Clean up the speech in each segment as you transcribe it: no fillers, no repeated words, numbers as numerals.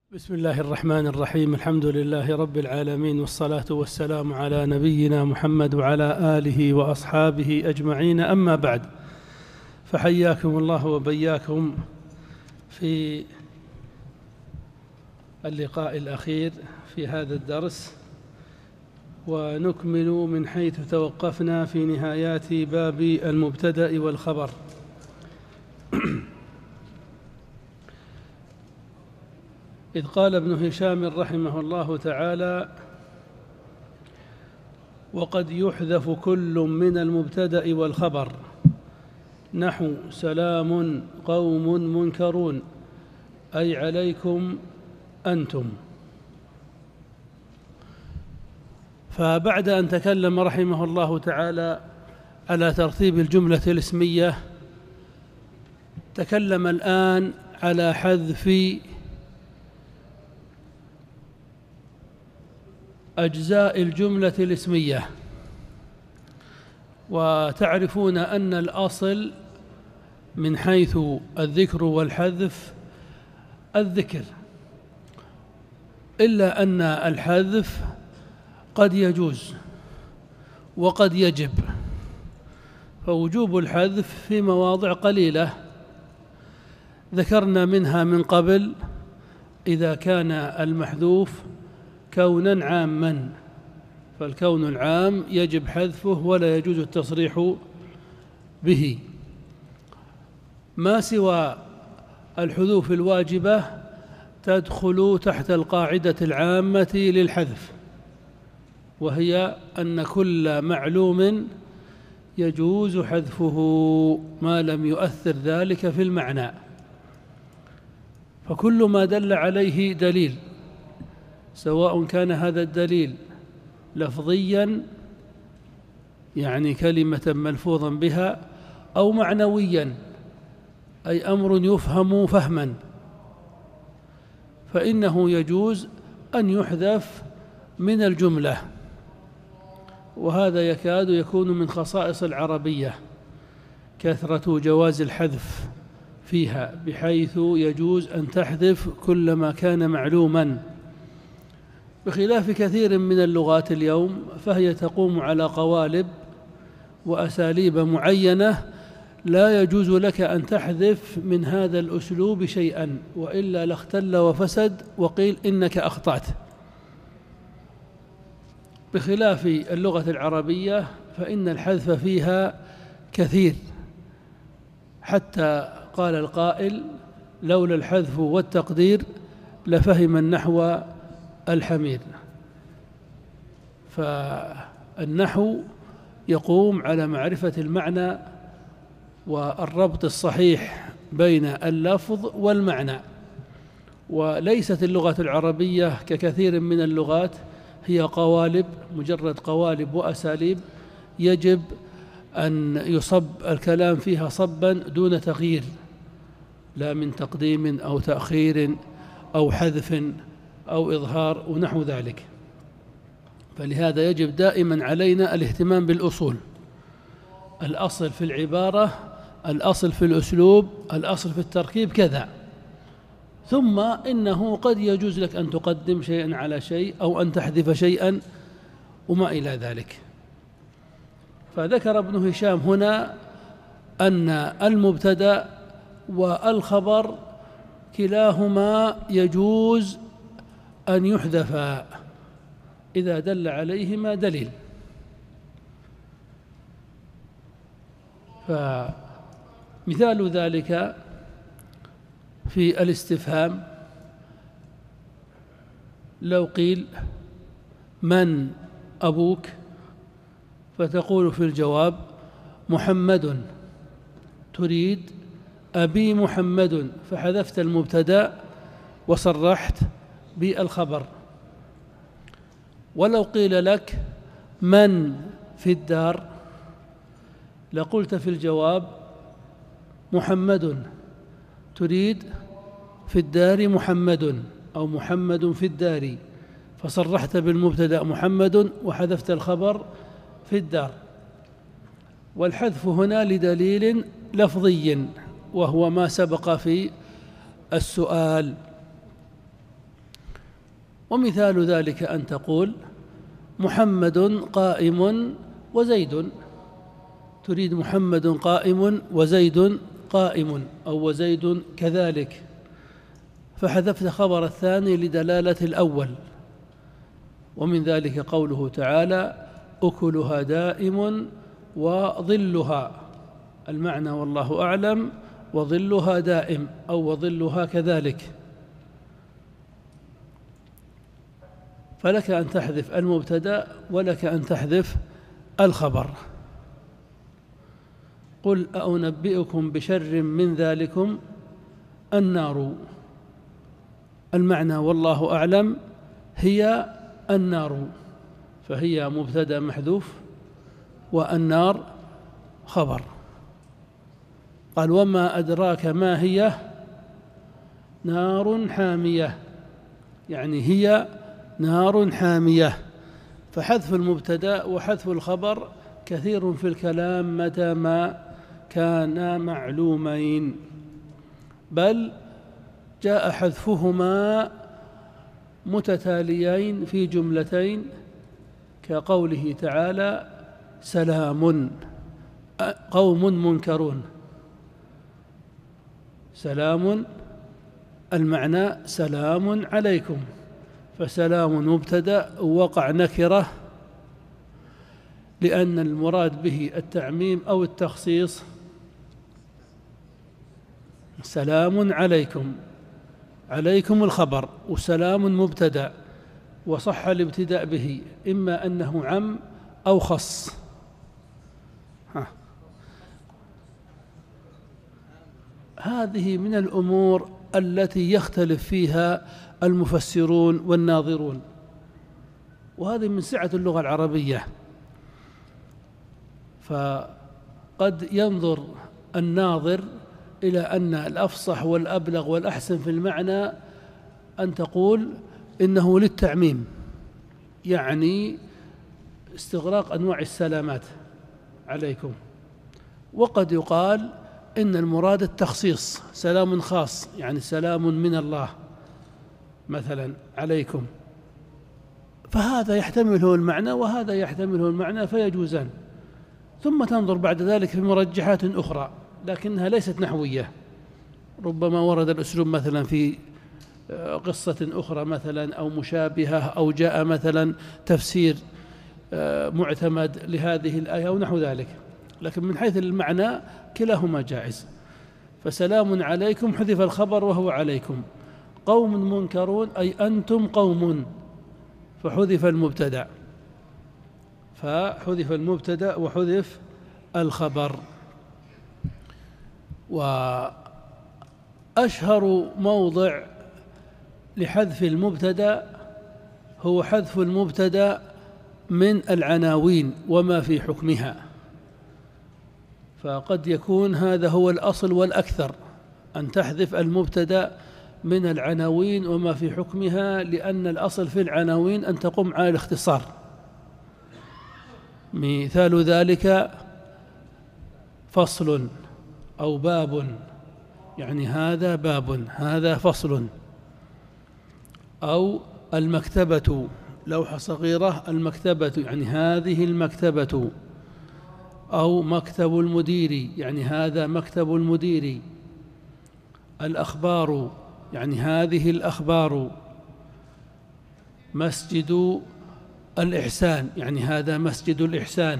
بسم الله الرحمن الرحيم. الحمد لله رب العالمين، والصلاة والسلام على نبينا محمد وعلى آله وأصحابه أجمعين. أما بعد، فحياكم الله وبياكم في اللقاء الأخير في هذا الدرس، ونكمل من حيث توقفنا في نهايات باب المبتدأ والخبر. إذ قال ابن هشام رحمه الله تعالى: وقد يحذف كل من المبتدأ والخبر، نحو سلام قوم منكرون، أي عليكم أنتم. فبعد أن تكلم رحمه الله تعالى على ترتيب الجملة الاسمية، تكلم الآن على حذف أجزاء الجملة الاسمية. وتعرفون أن الأصل من حيث الذكر والحذف الذكر، إلا أن الحذف قد يجوز وقد يجب، فوجوب الحذف في مواضع قليلة ذكرنا منها من قبل، إذا كان المحذوف كونا عاما، فالكون العام يجب حذفه ولا يجوز التصريح به. ما سوى الحذوف الواجبة تدخل تحت القاعدة العامة للحذف، وهي أن كل معلوم يجوز حذفه ما لم يؤثر ذلك في المعنى. فكل ما دل عليه دليل، سواء كان هذا الدليل لفظيا يعني كلمة ملفوظا بها، أو معنويا أي أمر يفهم فهما، فإنه يجوز أن يحذف من الجملة. وهذا يكاد يكون من خصائص العربية، كثرة جواز الحذف فيها، بحيث يجوز أن تحذف كل ما كان معلوما، بخلاف كثير من اللغات اليوم، فهي تقوم على قوالب وأساليب معينة لا يجوز لك أن تحذف من هذا الأسلوب شيئا، وإلا لاختل وفسد وقيل إنك أخطأت. بخلاف اللغة العربية فإن الحذف فيها كثير، حتى قال القائل: لولا الحذف والتقدير لفهم النحو الحمير. فالنحو يقوم على معرفة المعنى والربط الصحيح بين اللفظ والمعنى، وليست اللغة العربية ككثير من اللغات هي قوالب، مجرد قوالب وأساليب يجب أن يصب الكلام فيها صبا دون تغيير، لا من تقديم أو تأخير أو حذف أو إظهار ونحو ذلك. فلهذا يجب دائما علينا الاهتمام بالأصول، الأصل في العبارة، الأصل في الأسلوب، الأصل في التركيب كذا، ثم إنه قد يجوز لك أن تقدم شيئا على شيء أو أن تحذف شيئا وما إلى ذلك. فذكر ابن هشام هنا أن المبتدأ والخبر كلاهما يجوز أن يحذف إذا دل عليهما دليل. فمثال ذلك في الاستفهام، لو قيل: من أبوك؟ فتقول في الجواب: محمد، تريد أبي محمد، فحذفت المبتدأ وصرحت بالخبر. ولو قيل لك: من في الدار؟ لقلت في الجواب: محمد، تريد في الدار محمد، أو محمد في الدار، فصرحت بالمبتدأ محمد وحذفت الخبر في الدار. والحذف هنا لدليل لفظي، وهو ما سبق في السؤال. ومثال ذلك أن تقول محمد قائم وزيد، تريد محمد قائم وزيد قائم أو وزيد كذلك، فحذفت خبر الثاني لدلالة الأول. ومن ذلك قوله تعالى أكلها دائم وظلها، المعنى والله أعلم وظلها دائم أو وظلها كذلك. فلك أن تحذف المبتدأ ولك أن تحذف الخبر. قل أنبئكم بشر من ذلكم النار، المعنى والله أعلم هي النار، فهي مبتدأ محذوف والنار خبر. قال وما أدراك ما هي نار حامية، يعني هي نار حامية. فحذف المبتدأ وحذف الخبر كثير في الكلام متى ما كانا معلومين، بل جاء حذفهما متتاليين في جملتين كقوله تعالى سلام قوم منكرون. سلام المعنى سلام عليكم، فسلام مبتدأ وقع نكرة لأن المراد به التعميم أو التخصيص. سلام عليكم، عليكم الخبر، وسلام مبتدأ، وصح الابتداء به إما أنه عم أو خص. هذه من الأمور التي يختلف فيها المفسرون والناظرون، وهذه من سعة اللغة العربية. فقد ينظر الناظر إلى أن الأفصح والأبلغ والأحسن في المعنى أن تقول إنه للتعميم، يعني استغراق أنواع السلامات عليكم. وقد يقال إن المراد التخصيص، سلام خاص يعني سلام من الله مثلا عليكم، فهذا يحتمله المعنى وهذا يحتمله المعنى فيجوزان. ثم تنظر بعد ذلك في مرجحات أخرى لكنها ليست نحوية، ربما ورد الأسلوب مثلا في قصة أخرى مثلا أو مشابهة، أو جاء مثلا تفسير معتمد لهذه الآية أو نحو ذلك، لكن من حيث المعنى كلاهما جائز. فسلام عليكم حذف الخبر وهو عليكم، قوم منكرون أي أنتم قوم، فحذف المبتدأ، فحذف المبتدأ وحذف الخبر. وأشهر موضع لحذف المبتدأ هو حذف المبتدأ من العناوين وما في حكمها، فقد يكون هذا هو الأصل والأكثر أن تحذف المبتدأ من العناوين وما في حكمها، لأن الأصل في العناوين أن تقوم على الاختصار. مثال ذلك فصل أو باب، يعني هذا باب، هذا فصل. أو المكتبة، لوحة صغيرة المكتبة، يعني هذه المكتبة. أو مكتب المدير، يعني هذا مكتب المدير. الأخبار، يعني هذه الأخبار. مسجد الإحسان، يعني هذا مسجد الإحسان.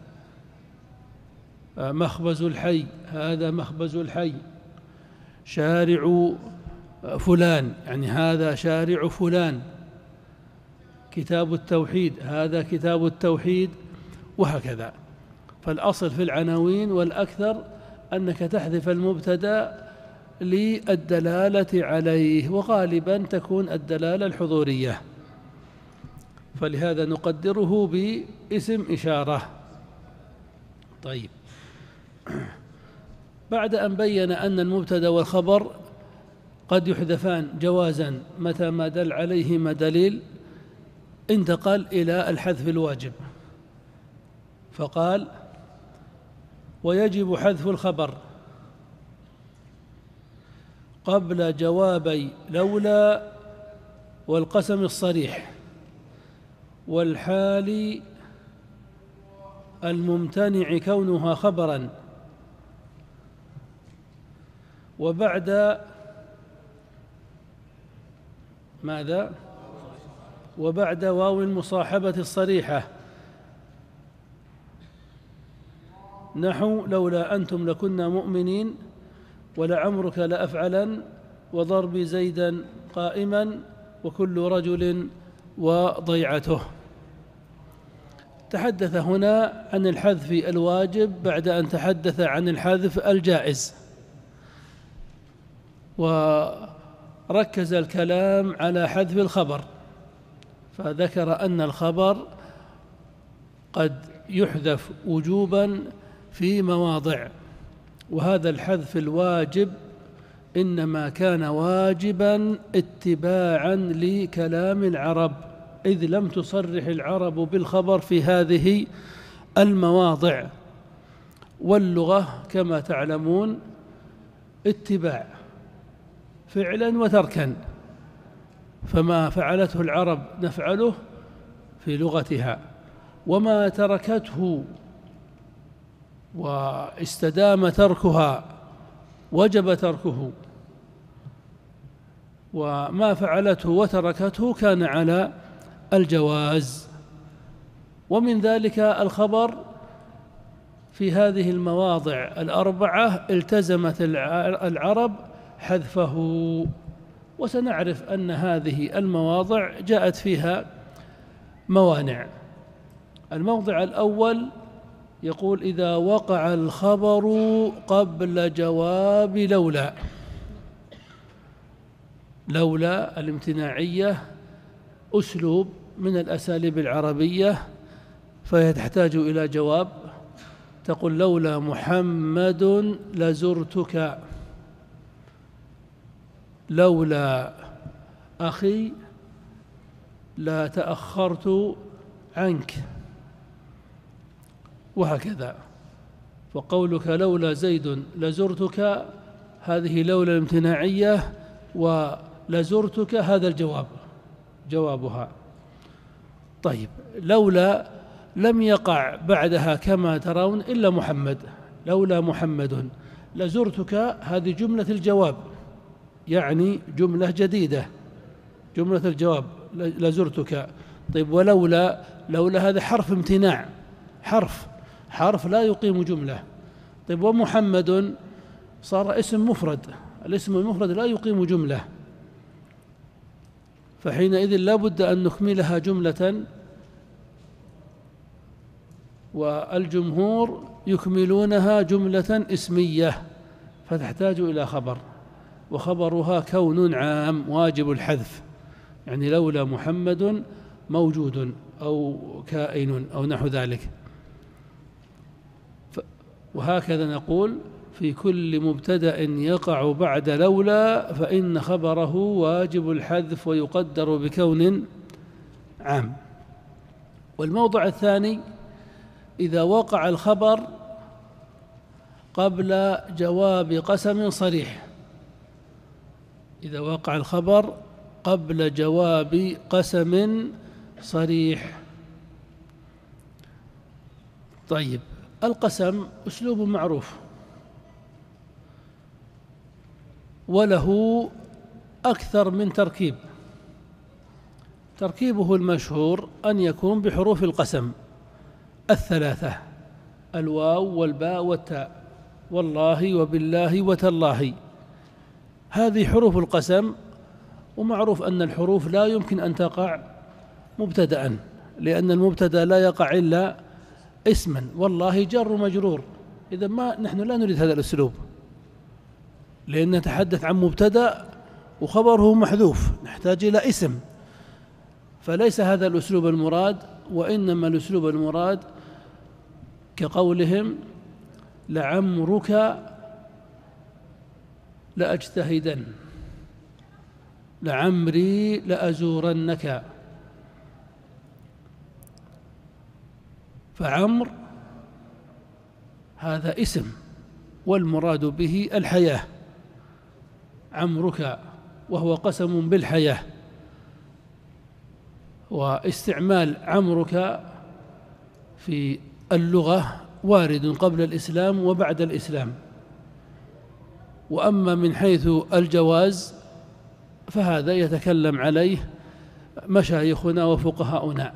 مخبز الحي، هذا مخبز الحي. شارع فلان، يعني هذا شارع فلان. كتاب التوحيد، هذا كتاب التوحيد، وهكذا. فالأصل في العناوين والأكثر أنك تحذف المبتدأ للدلالة عليه، وغالبا تكون الدلالة الحضورية، فلهذا نقدره باسم إشارة. طيب، بعد أن بين أن المبتدأ والخبر قد يحذفان جوازا متى ما دل عليهما دليل، انتقل إلى الحذف الواجب، فقال ويجب حذف الخبر قبل جوابي لولا والقسم الصريح والحال الممتنع كونها خبرا، وبعد ماذا؟ وبعد واو المصاحبة الصريحة، نحو لولا أنتم لكنا مؤمنين، ولعمرك لأفعلن، وضرب زيدا قائما، وكل رجل وضيعته. تحدث هنا عن الحذف الواجب بعد أن تحدث عن الحذف الجائز، وركز الكلام على حذف الخبر، فذكر أن الخبر قد يحذف وجوبا في مواضع، وهذا الحذف الواجب إنما كان واجبا اتباعا لكلام العرب، إذ لم تصرح العرب بالخبر في هذه المواضع. واللغة كما تعلمون اتباع فعلا وتركا، فما فعلته العرب نفعله في لغتها، وما تركته واستدام تركها وجب تركه، وما فعلته وتركته كان على الجواز. ومن ذلك الخبر في هذه المواضع الأربعة التزمت العرب حذفه، وسنعرف أن هذه المواضع جاءت فيها موانع. الموضع الأول يقول: إذا وقع الخبر قبل جواب لولا. لولا الامتناعية أسلوب من الأساليب العربية، فهي تحتاج إلى جواب، تقول: لولا محمد لزرتك، لولا أخي لا تأخرت عنك، وهكذا. فقولك لولا زيد لزرتك هذه لولا الامتناعية، ولزرتك هذا الجواب جوابها. طيب، لولا لم يقع بعدها كما ترون إلا محمد، لولا محمد لزرتك هذه جملة الجواب، يعني جملة جديدة، جملة الجواب لزرتك. طيب، ولولا، لولا هذا حرف امتناع، حرف لا يقيم جملة. طيب، ومحمد صار اسم مفرد، الاسم المفرد لا يقيم جملة، فحينئذ لا بد أن نكملها جملة، والجمهور يكملونها جملة اسمية، فتحتاج إلى خبر، وخبرها كون عام واجب الحذف، يعني لولا محمد موجود أو كائن أو نحو ذلك. وهكذا نقول في كل مبتدأ يقع بعد لولا فإن خبره واجب الحذف ويقدر بكون عام. والموضع الثاني: إذا وقع الخبر قبل جواب قسم صريح. إذا وقع الخبر قبل جواب قسم صريح. طيب، القسم أسلوب معروف، وله أكثر من تركيب. تركيبه المشهور أن يكون بحروف القسم الثلاثة: الواو والباء والتاء، والله وبالله وتالله. هذه حروف القسم، ومعروف أن الحروف لا يمكن أن تقع مبتدأ، لأن المبتدأ لا يقع إلا اسما، والله جر مجرور. إذا ما نحن لا نريد هذا الأسلوب، لأن نتحدث عن مبتدأ وخبره محذوف، نحتاج إلى اسم، فليس هذا الأسلوب المراد، وإنما الأسلوب المراد كقولهم: لعمرك لأجتهدن، لعمري لأزورنك. فعمر هذا اسم، والمراد به الحياة، عمرك، وهو قسم بالحياة. واستعمال عمرك في اللغة وارد قبل الإسلام وبعد الإسلام. وأما من حيث الجواز فهذا يتكلم عليه مشايخنا وفقهاؤنا.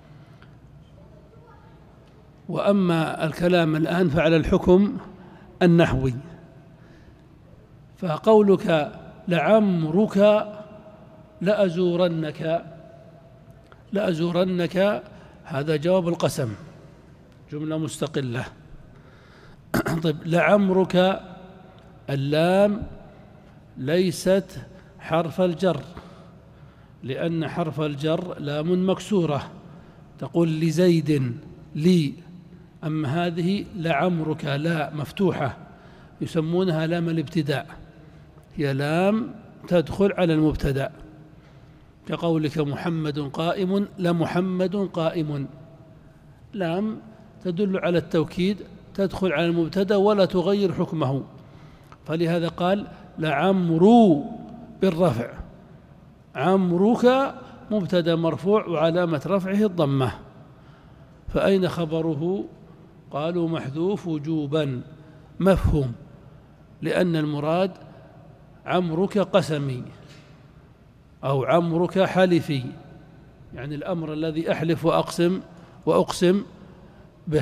وأما الكلام الآن فعلى الحكم النحوي، فقولك لعمرك لأزورنك هذا جواب القسم، جملة مستقلة. طيب لعمرك اللام ليست حرف الجر، لأن حرف الجر لام مكسورة، تقول لزيد لي. أما هذه لعمرك لا مفتوحة يسمونها لام الابتداء، هي لام تدخل على المبتدأ، كقولك محمد قائم لمحمد قائم، لام تدل على التوكيد تدخل على المبتدأ ولا تغير حكمه. فلهذا قال لعمرو بالرفع، عمرك مبتدأ مرفوع وعلامة رفعه الضمة. فأين خبره؟ قالوا محذوف وجوبا، مفهوم، لأن المراد عمرك قسمي أو عمرك حلفي، يعني الأمر الذي أحلف وأقسم به.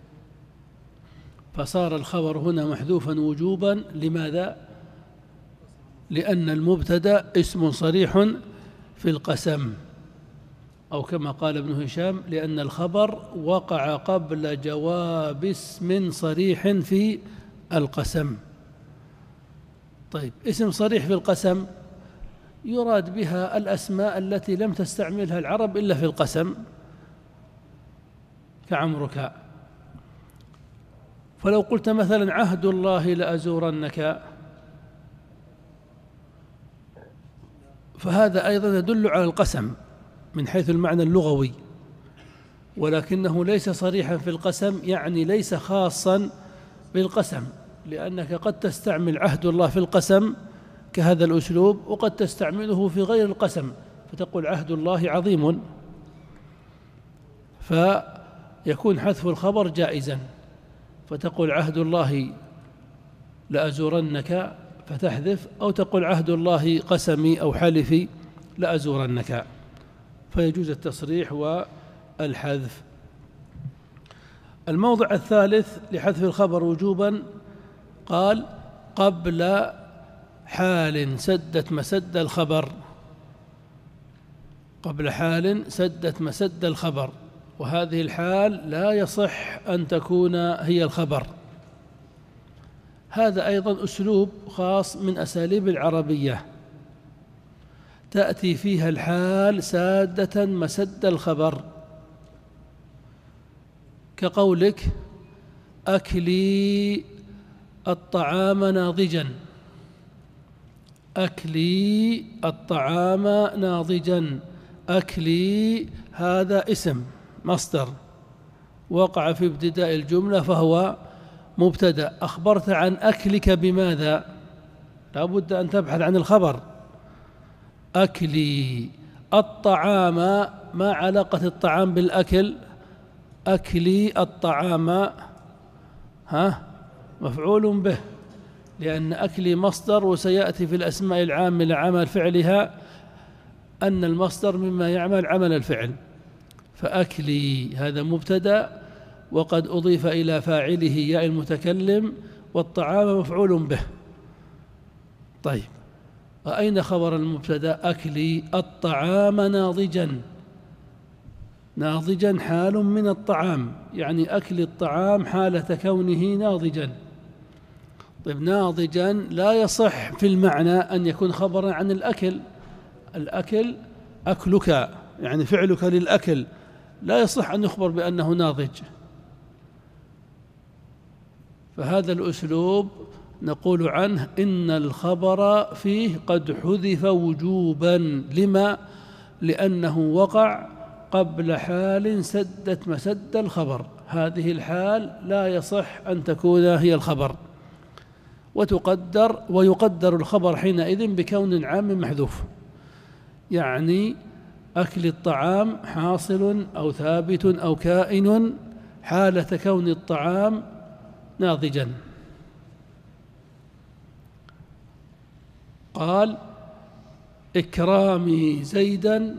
فصار الخبر هنا محذوفا وجوبا. لماذا؟ لأن المبتدأ اسم صريح في القسم، أو كما قال ابن هشام لأن الخبر وقع قبل جواب اسم صريح في القسم. طيب اسم صريح في القسم يراد بها الأسماء التي لم تستعملها العرب إلا في القسم، كعمرك. فلو قلت مثلا عهد الله لأزورنك، فهذا أيضا يدل على القسم من حيث المعنى اللغوي، ولكنه ليس صريحا في القسم، يعني ليس خاصا بالقسم، لأنك قد تستعمل عهد الله في القسم كهذا الأسلوب، وقد تستعمله في غير القسم فتقول عهد الله عظيم، فيكون حذف الخبر جائزا، فتقول عهد الله لأزورنك فتحذف، أو تقول عهد الله قسمي أو حلفي لأزورنك، فيجوز التصريح والحذف. الموضع الثالث لحذف الخبر وجوبا قال قبل حال سدت مسد الخبر، قبل حال سدت مسد الخبر، وهذه الحال لا يصح أن تكون هي الخبر. هذا أيضا أسلوب خاص من أساليب العربية، تأتي فيها الحال سادة مسد الخبر، كقولك أكلي الطعام ناضجا، أكلي الطعام ناضجا، أكلي هذا اسم مصدر وقع في ابتداء الجملة فهو مبتدأ، أخبرت عن أكلك بماذا؟ لا بد أن تبحث عن الخبر. أكلي الطعام، ما علاقة الطعام بالأكل؟ أكلي الطعام مفعول به، لأن أكلي مصدر، وسيأتي في الأسماء العامة لعمل فعلها أن المصدر مما يعمل عمل الفعل. فأكلي هذا مبتدأ وقد أضيف إلى فاعله ياء المتكلم، والطعام مفعول به. طيب وأين خبر المبتدأ؟ أكلي الطعام ناضجا، ناضجا حال من الطعام، يعني أكل الطعام حالة كونه ناضجا. طيب ناضجا لا يصح في المعنى أن يكون خبرا عن الأكل، الأكل أكلك يعني فعلك للأكل، لا يصح أن يخبر بأنه ناضج. فهذا الأسلوب نقول عنه إن الخبر فيه قد حذف وجوبا. لما؟ لأنه وقع قبل حال سدت مسد الخبر، هذه الحال لا يصح أن تكون هي الخبر، ويقدر الخبر حينئذ بكون عام محذوف، يعني أكل الطعام حاصل أو ثابت أو كائن حالة كون الطعام ناضجا. قال إكرامي زيدا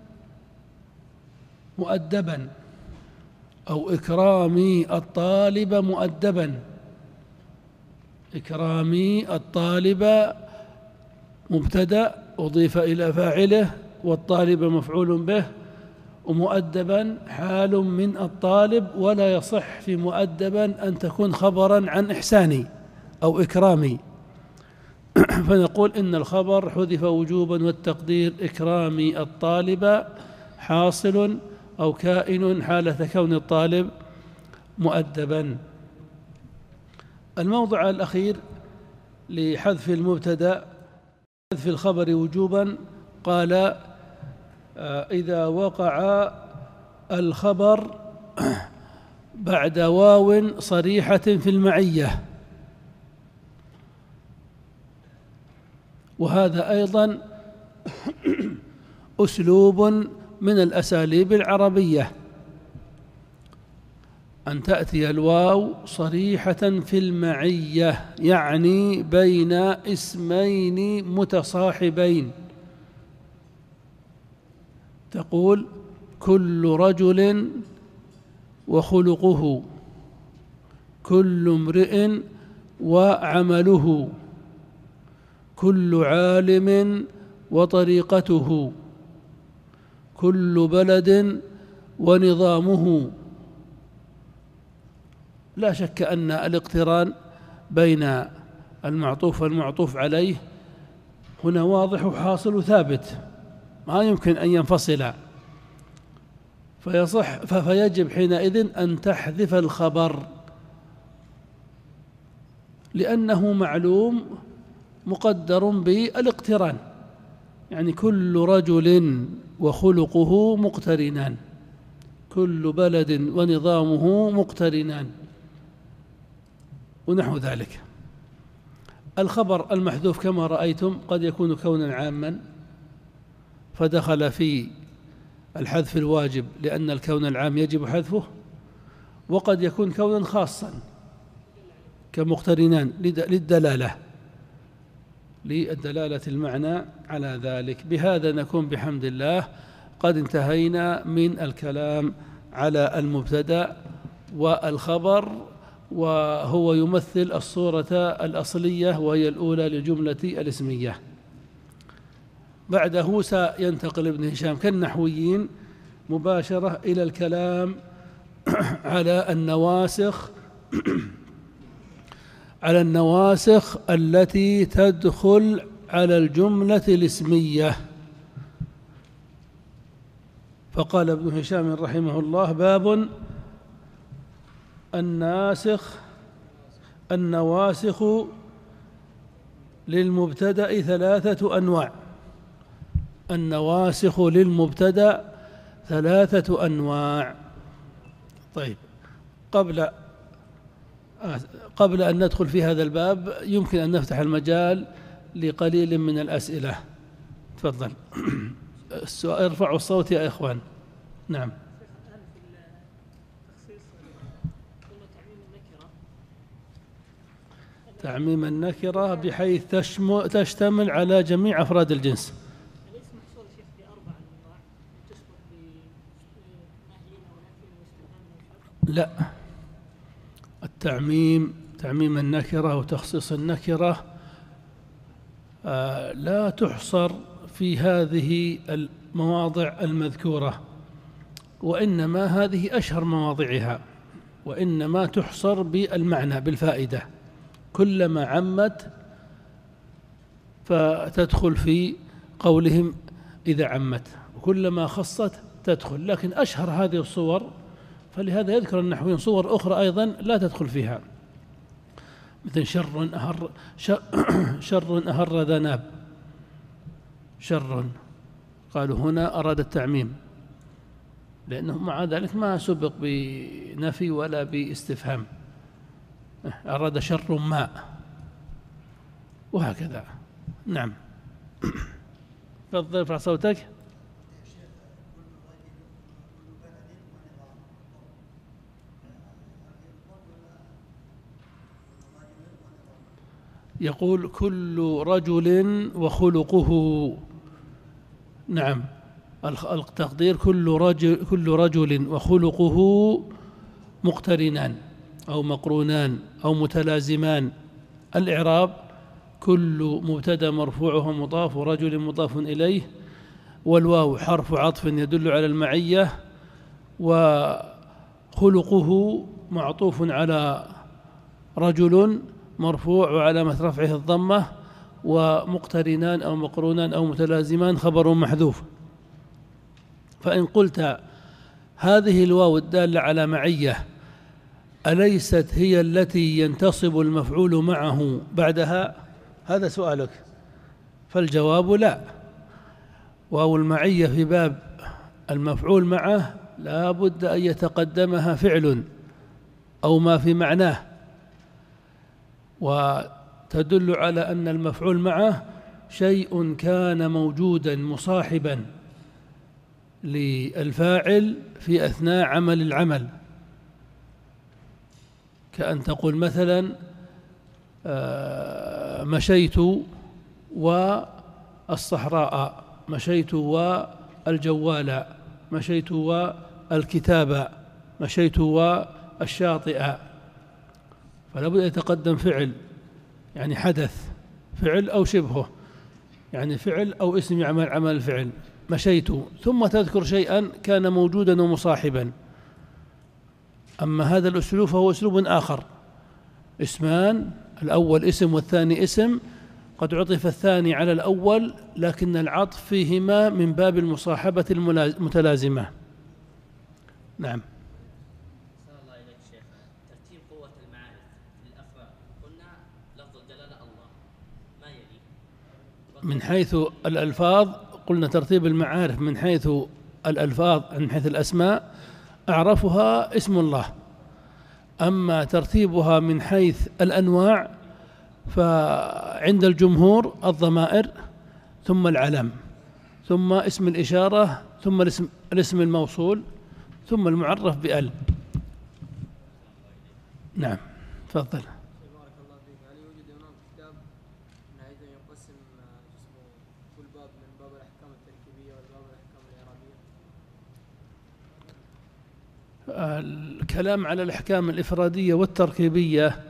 مؤدبا، أو إكرامي الطالب مؤدبا. إكرامي الطالب مبتدأ أضيف إلى فاعله، والطالب مفعول به، ومؤدبا حال من الطالب، ولا يصح في مؤدبا أن تكون خبرا عن إحساني أو إكرامي، فنقول إن الخبر حذف وجوبا، والتقدير إكرامي الطالب حاصل أو كائن حالة كون الطالب مؤدبا. الموضع الأخير لحذف المبتدأ حذف الخبر وجوبا، قال إذا وقع الخبر بعد واو صريحة في المعية، وهذا أيضا أسلوب من الأساليب العربية، أن تأتي الواو صريحة في المعية، يعني بين اسمين متصاحبين، تقول كل رجل وخلقه، كل امرئ وعمله، كل عالم وطريقته، كل بلد ونظامه. لا شك أن الاقتران بين المعطوف والمعطوف عليه هنا واضح وحاصل ثابت، ما يمكن أن ينفصل، فيجب حينئذ أن تحذف الخبر، لأنه معلوم مقدر بالاقتران، يعني كل رجل وخلقه مقترنان، كل بلد ونظامه مقترنان، ونحو ذلك. الخبر المحذوف كما رأيتم قد يكون كونا عاما فدخل في الحذف الواجب لأن الكون العام يجب حذفه، وقد يكون كونا خاصا كمقترنان للدلالة المعنى على ذلك. بهذا نكون بحمد الله قد انتهينا من الكلام على المبتدأ والخبر، وهو يمثل الصورة الأصلية وهي الأولى للجملة الاسمية. بعده سينتقل ابن هشام كالنحويين مباشرة إلى الكلام على النواسخ التي تدخل على الجملة الاسمية. فقال ابن هشام رحمه الله: باب النواسخ للمبتدأ ثلاثة أنواع. النواسخ للمبتدأ ثلاثة أنواع. طيب، قبل أن ندخل في هذا الباب يمكن أن نفتح المجال لقليل من الأسئلة. تفضل. السؤال، ارفعوا الصوت يا إخوان. نعم. تعميم النكرة بحيث تشتمل على جميع أفراد الجنس. لا، تعميم النكرة وتخصيص النكرة لا تحصر في هذه المواضع المذكورة، وإنما هذه أشهر مواضعها، وإنما تحصر بالمعنى بالفائدة، كلما عمت فتدخل في قولهم إذا عمت، وكلما خصت تدخل. لكن أشهر هذه الصور، فلهذا يذكر النحويون صور أخرى أيضا لا تدخل فيها، مثل شر أهر ذناب، شر، قالوا هنا أراد التعميم، لأنه مع ذلك ما سبق بنفي ولا باستفهام، أراد شر ماء، وهكذا. نعم. تفضل، ارفع صوتك. يقول كل رجل وخلقه. نعم، التقدير كل رجل وخلقه مقترنان أو مقرونان أو متلازمان. الإعراب كل مبتدأ مرفوعه مضاف ورجل مضاف إليه، والواو حرف عطف يدل على المعية، وخلقه معطوف على رجل مرفوع وعلامة رفعه الضمة، ومقترنان أو مقرونان أو متلازمان خبر محذوف. فإن قلت هذه الواو الدالة على معية أليست هي التي ينتصب المفعول معه بعدها؟ هذا سؤالك، فالجواب لا. واو المعية في باب المفعول معه لا بد أن يتقدمها فعل أو ما في معناه، وتدل على أن المفعول معه شيء كان موجودا مصاحبا للفاعل في أثناء عمل العمل، كأن تقول مثلا مشيت والصحراء، مشيت والجوال، مشيت والكتاب، مشيت والشاطئ. فلا بد أن يتقدم فعل، يعني حدث، فعل أو شبهه، يعني فعل أو اسم يعمل عمل الفعل. مشيت ثم تذكر شيئا كان موجودا ومصاحبا. أما هذا الأسلوب فهو أسلوب آخر، اسمان، الأول اسم والثاني اسم، قد عطف الثاني على الأول لكن العطف فيهما من باب المصاحبة المتلازمة. نعم. الله إليك شيخ، ترتيب قوة المعارف للأفراد، قلنا لفظ الجلالة الله ما يلي من حيث الألفاظ، قلنا ترتيب المعارف من حيث الألفاظ، من حيث الأسماء أعرفها اسم الله. أما ترتيبها من حيث الأنواع فعند الجمهور الضمائر، ثم العلم، ثم اسم الإشارة، ثم الاسم الموصول، ثم المعرف بأل. نعم، تفضل. بارك الله فيك. هل يوجد هناك كتاب من حيث يقسم كل باب من باب الأحكام التركيبية والباب الأحكام الإعرابية؟ الكلام على الأحكام الإفرادية والتركيبية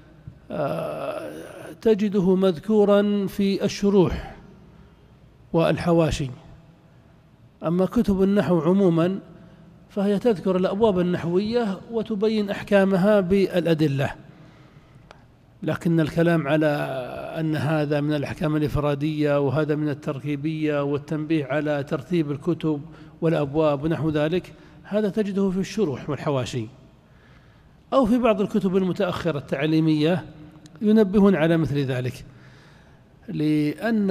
تجده مذكورا في الشروح والحواشي. أما كتب النحو عموما فهي تذكر الأبواب النحوية وتبين أحكامها بالأدلة، لكن الكلام على أن هذا من الأحكام الإفرادية وهذا من التركيبية والتنبيه على ترتيب الكتب والأبواب ونحو ذلك، هذا تجده في الشروح والحواشي، أو في بعض الكتب المتأخرة التعليمية ينبهون على مثل ذلك، لأن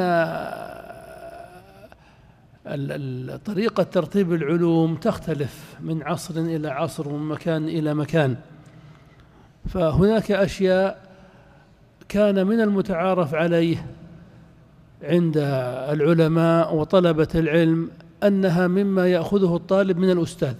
طريقة ترتيب العلوم تختلف من عصر إلى عصر ومن مكان إلى مكان. فهناك أشياء كان من المتعارف عليه عند العلماء وطلبة العلم أنها مما يأخذه الطالب من الأستاذ،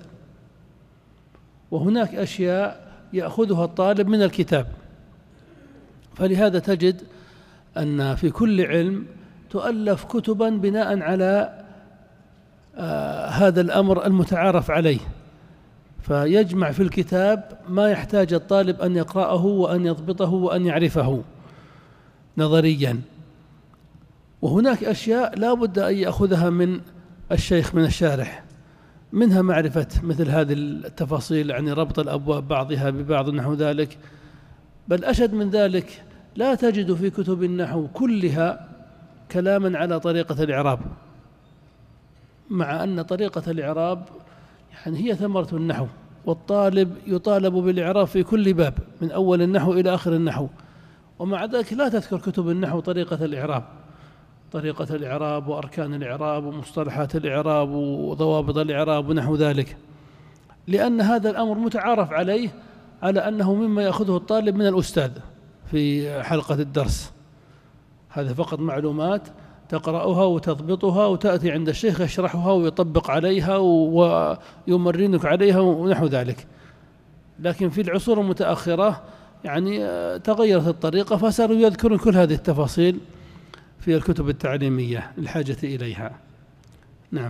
وهناك أشياء يأخذها الطالب من الكتاب. فلهذا تجد أن في كل علم تؤلف كتبا بناء على هذا الأمر المتعارف عليه، فيجمع في الكتاب ما يحتاج الطالب أن يقرأه وأن يضبطه وأن يعرفه نظريا. وهناك أشياء لا بد أن يأخذها من الشيخ من الشارح، منها معرفة مثل هذه التفاصيل، يعني ربط الأبواب بعضها ببعض نحو ذلك. بل أشد من ذلك، لا تجد في كتب النحو كلها كلاما على طريقة الإعراب، مع أن طريقة الإعراب يعني هي ثمرة النحو، والطالب يطالب بالإعراب في كل باب من أول النحو إلى آخر النحو، ومع ذلك لا تذكر كتب النحو طريقة الإعراب، طريقة الإعراب وأركان الإعراب ومصطلحات الإعراب وضوابط الإعراب ونحو ذلك، لأن هذا الأمر متعارف عليه على أنه مما يأخذه الطالب من الأستاذ في حلقة الدرس. هذا فقط معلومات تقرأها وتضبطها وتأتي عند الشيخ يشرحها ويطبق عليها ويمرنك عليها ونحو ذلك. لكن في العصور المتأخرة يعني تغيرت الطريقة، فصاروا يذكرون كل هذه التفاصيل في الكتب التعليمية للحاجة إليها. نعم،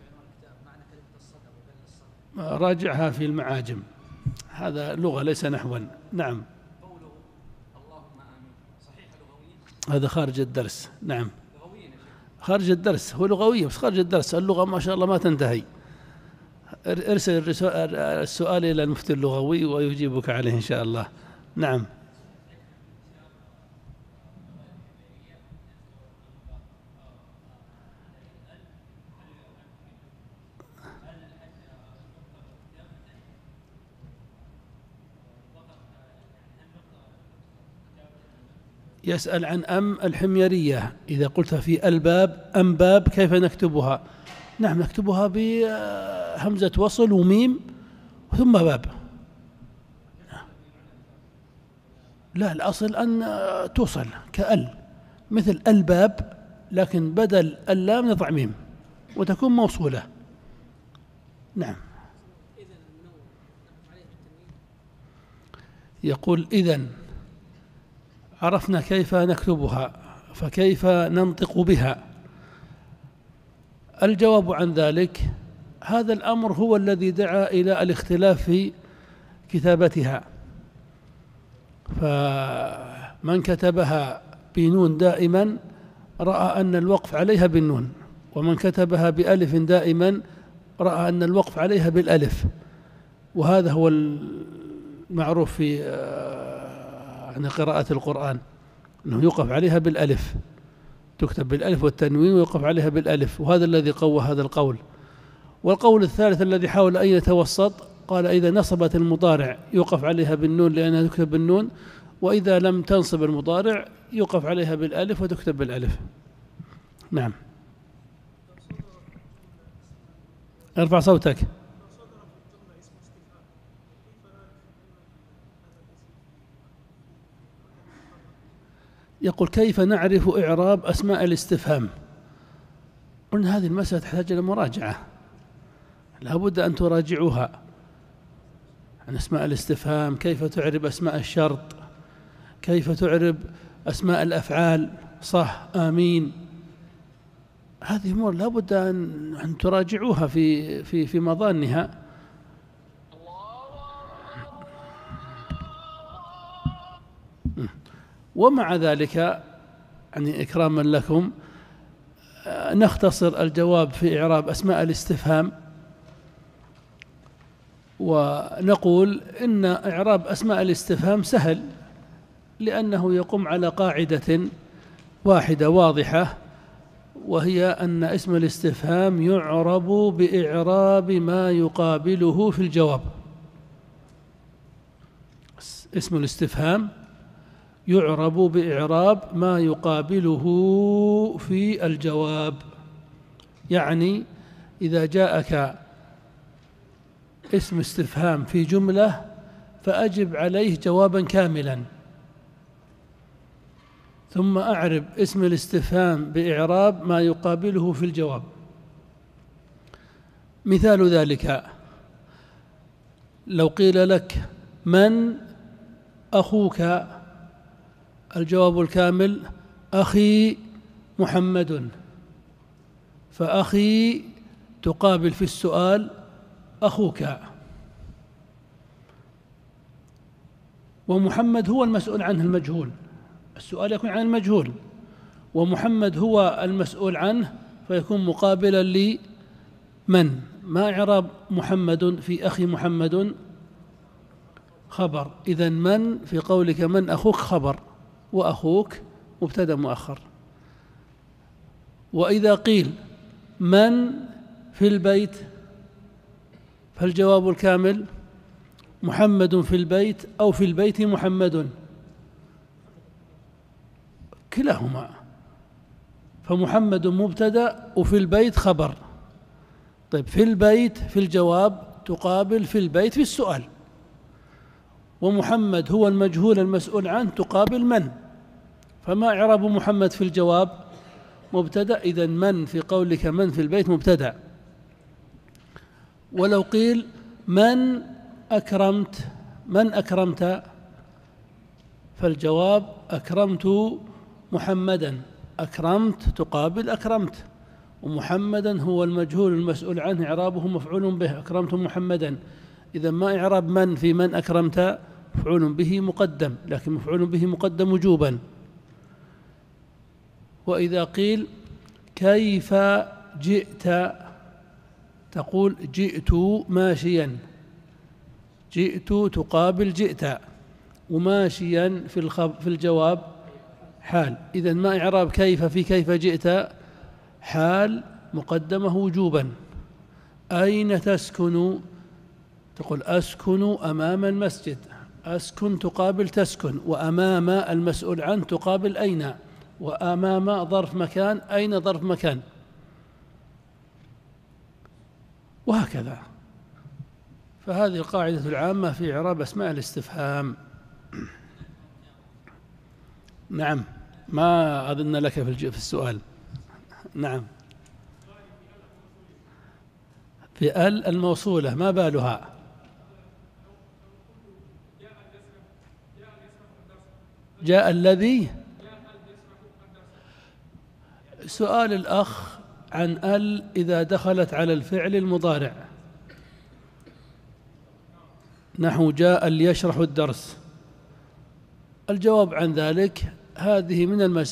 راجعها في المعاجم، هذا لغة ليس نحوا. نعم، قوله اللهم آمين صحيح لغويا؟ هذا خارج الدرس. نعم، خارج الدرس، هو لغوية بس خارج الدرس. اللغة ما شاء الله ما تنتهي. ارسل السؤال إلى المفتي اللغوي ويجيبك عليه إن شاء الله. نعم، يسأل عن أم الحميرية، إذا قلت في الباب أم باب كيف نكتبها؟ نعم، نكتبها بهمزة وصل وميم ثم باب. لا، الأصل أن توصل كأل، مثل الباب، لكن بدل اللام نضع ميم وتكون موصولة. نعم. يقول إذن عرفنا كيف نكتبها، فكيف ننطق بها؟ الجواب عن ذلك هذا الأمر هو الذي دعا إلى الاختلاف في كتابتها، فمن كتبها بنون دائما رأى أن الوقف عليها بالنون، ومن كتبها بألف دائما رأى أن الوقف عليها بالألف، وهذا هو المعروف في عن قراءة القرآن أنه يوقف عليها بالألف، تكتب بالألف والتنوين ويوقف عليها بالألف، وهذا الذي قوى هذا القول. والقول الثالث الذي حاول أن يتوسط قال إذا نصبت المضارع يوقف عليها بالنون لأنها تكتب بالنون، وإذا لم تنصب المضارع يوقف عليها بالألف وتكتب بالألف. نعم، ارفع صوتك. يقول كيف نعرف إعراب أسماء الاستفهام؟ قلنا هذه المسألة تحتاج إلى مراجعة، لا بد أن تراجعوها عن أسماء الاستفهام، كيف تعرب أسماء الشرط، كيف تعرب أسماء الأفعال، صح، آمين، هذه أمور لا بد أن تراجعوها في مظانها. ومع ذلك يعني إكراما لكم نختصر الجواب في إعراب أسماء الاستفهام، ونقول إن إعراب أسماء الاستفهام سهل، لأنه يقوم على قاعدة واحدة واضحة، وهي أن اسم الاستفهام يعرب بإعراب ما يقابله في الجواب. اسم الاستفهام يعرب بإعراب ما يقابله في الجواب، يعني إذا جاءك اسم استفهام في جملة فأجب عليه جوابا كاملا، ثم أعرب اسم الاستفهام بإعراب ما يقابله في الجواب. مثال ذلك لو قيل لك من أخوك، الجواب الكامل أخي محمد، فأخي تقابل في السؤال أخوك، ومحمد هو المسؤول عنه المجهول، السؤال يكون عن المجهول، ومحمد هو المسؤول عنه فيكون مقابلا لمن. ما إعراب محمد في أخي محمد؟ خبر، إذن من في قولك من أخوك خبر، وأخوك مبتدأ مؤخر. وإذا قيل من في البيت فالجواب الكامل محمد في البيت أو في البيت محمد، كلاهما، فمحمد مبتدأ وفي البيت خبر. طيب في البيت في الجواب تقابل في البيت في السؤال، ومحمد هو المجهول المسؤول عنه تقابل من، فما إعراب محمد في الجواب؟ مبتدأ، إذن من في قولك من في البيت مبتدأ. ولو قيل من أكرمت، من أكرمت، فالجواب أكرمت محمدا. أكرمت تقابل أكرمت، ومحمدا هو المجهول المسؤول عنه إعرابه مفعول به. أكرمت محمدا، إذا ما إعراب من في من أكرمت؟ مفعول به مقدم، لكن مفعول به مقدم وجوبا. وإذا قيل كيف جئت تقول جئت ماشيا. جئت تقابل جئت، وماشيا في الجواب حال. إذن ما إعراب كيف في كيف جئت؟ حال مقدمة وجوبا. أين تسكن؟ تقول أسكن أمام المسجد. أسكن تقابل تسكن، وأمام المسؤول عنه تقابل أين، وأمام ظرف مكان، أين ظرف مكان، وهكذا. فهذه القاعدة العامة في إعراب أسماء الاستفهام. نعم، ما أظن لك في السؤال. نعم، في ال الموصولة ما بالها؟ جاء الذي. سؤال الأخ عن ال إذا دخلت على الفعل المضارع، نحو جاء ليشرح الدرس. الجواب عن ذلك هذه من المسائل